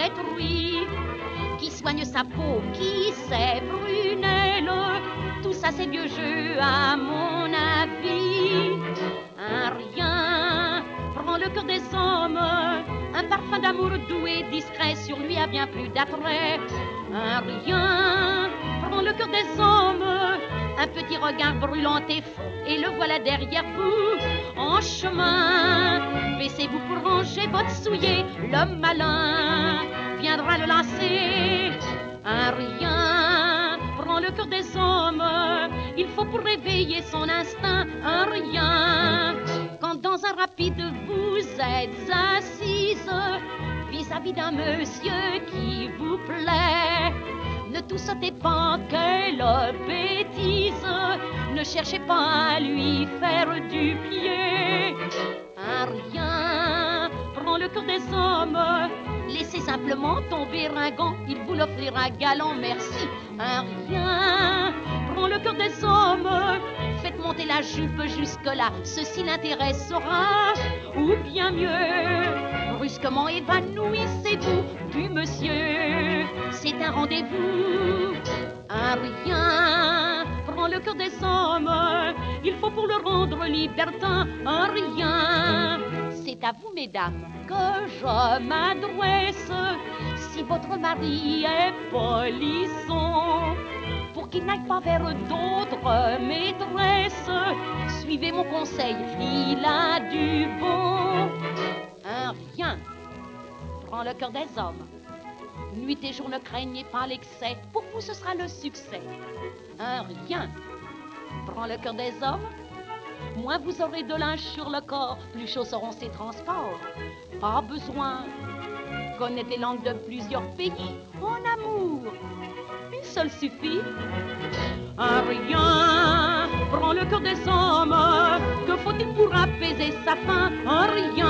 détruit, qui soigne sa peau, qui sait prunelle. Tout ça c'est vieux jeu à mon avis. Un rien prend le cœur des hommes, un parfum d'amour doux et discret sur lui a bien plus d'attrait. Un rien prend le cœur des hommes, un petit regard brûlant et fou, et le voilà derrière vous, en chemin. Baissez-vous pour ranger votre soulier, l'homme malin viendra le lancer. Un rien prend le cœur des hommes, il faut pour réveiller son instinct un rien. Quand dans un rapide vous êtes assise vis-à-vis d'un monsieur qui vous plaît, ne tout sautez pas, quelle bêtise, ne cherchez pas à lui faire du pied. Un rien prend le cœur des hommes, laissez simplement tomber un gant, il vous l'offrira galant, merci. Un rien prend le cœur des hommes, faites monter la jupe jusque-là, ceci l'intéressera. Ou bien mieux, brusquement évanouissez-vous du monsieur, c'est un rendez-vous. Un rien prend le cœur des hommes, il faut pour le rendre libertin. Un rien, c'est à vous mesdames que je m'adresse, si votre mari est polisson, pour qu'il n'aille pas vers d'autres maîtresses, suivez mon conseil, il a du bon. Un rien prend le cœur des hommes, nuit et jour ne craignez pas l'excès, pour vous ce sera le succès. Un rien prend le cœur des hommes, moins vous aurez de linge sur le corps, plus chauds seront ses transports. Pas besoin connaître les langues de plusieurs pays, en amour une seule suffit. Un rien prend le cœur des hommes, que faut-il pour apaiser sa faim? Un rien